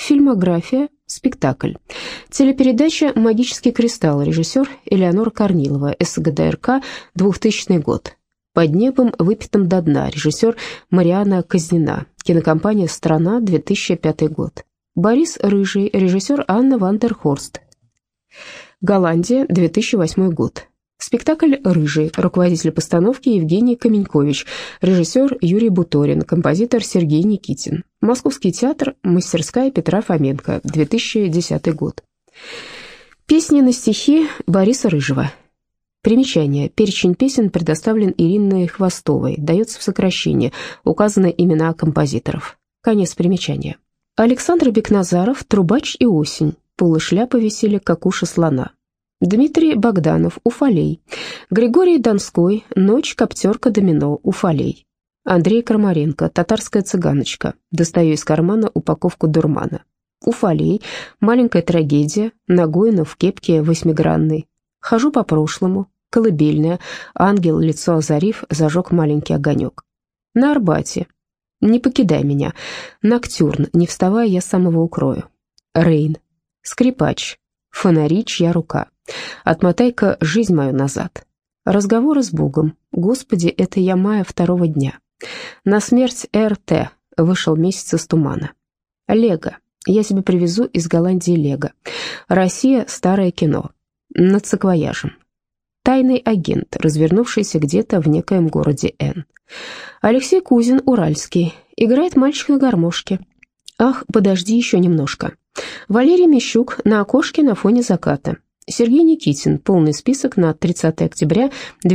Фильмография. Спектакль. Телепередача «Магический кристалл». Режиссер Элеонора Корнилова. СГДРК. 2000 год. «Под небом, выпитым до дна». Режиссер Марианна Казнина. Кинокомпания «Страна», 2005 год. Борис Рыжий. Режиссер Анна Вандерхорст. Голландия, 2008 год. Спектакль «Рыжий». Руководитель постановки Евгений Каменькович. Режиссер Юрий Буторин. Композитор Сергей Никитин. Московский театр. Мастерская Петра Фоменко. 2010 год. Песни на стихи Бориса Рыжего. Примечание. Перечень песен предоставлен Ириной Хвостовой. Дается в сокращении. Указаны имена композиторов. Конец примечания. Александр Бекназаров. «Трубач и осень». Полы шляпы висели, как уши слона. Дмитрий Богданов. «Уфалей». Григорий Донской. «Ночь, коптерка, домино». Уфалей. Андрей Крамаренко. «Татарская цыганочка». Достаю из кармана упаковку дурмана. Уфалей. Маленькая трагедия. Нагоина в кепке восьмигранной. Хожу по прошлому. Колыбельная. Ангел, лицо озарив, зажег маленький огонек. На Арбате. Не покидай меня. Ноктюрн. Не вставая, я самого укрою. Рейн. Скрипач. Фонари, чья рука. Отмотай-ка жизнь мою назад. Разговоры с Богом. Господи, это я мая второго дня. На смерть РТ. Вышел месяц из тумана. Лего. Я тебе привезу из Голландии Лего. Россия. Старое кино. Над саквояжем. Тайный агент, развернувшийся где-то в некоем городе Н. Алексей Кузин, Уральский. Играет мальчик на гармошке. Ах, подожди еще немножко. Валерий Мещук. На окошке на фоне заката. Сергей Никитин. Полный список на 30 октября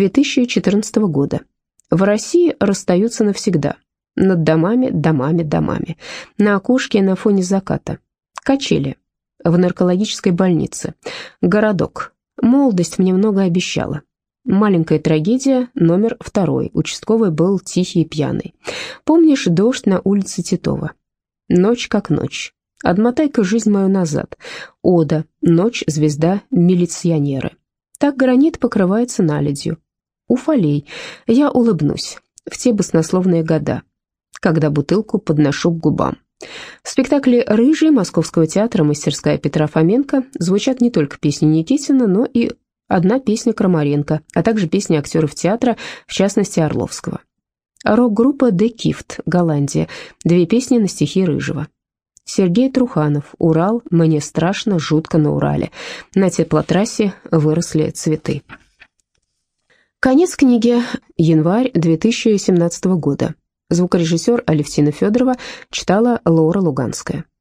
2014 года. В России расстаются навсегда. Над домами, домами, домами. На окошке на фоне заката. Качели. В наркологической больнице. Городок. Молодость мне много обещала. Маленькая трагедия, номер 2. Участковый был тихий и пьяный. Помнишь дождь на улице Титова? Ночь как ночь. Отмотай-ка жизнь мою назад. Ода. Ночь, звезда, милиционеры. Так гранит покрывается наледью. Уфалей. Я улыбнусь. В те баснословные года, когда бутылку подношу к губам. В спектакле «Рыжий» Московского театра «Мастерская Петра Фоменко» звучат не только песни Никитина, но и одна песня Крамаренко, а также песни актеров театра, в частности Орловского. Рок-группа «The Gift», Голландия, 2 песни на стихи Рыжего. Сергей Труханов. «Урал, мне страшно, жутко на Урале». На теплотрассе выросли цветы. Конец книги. Январь 2017 года. Звукорежиссер Алевтина Федорова, читала Лаура Луганская.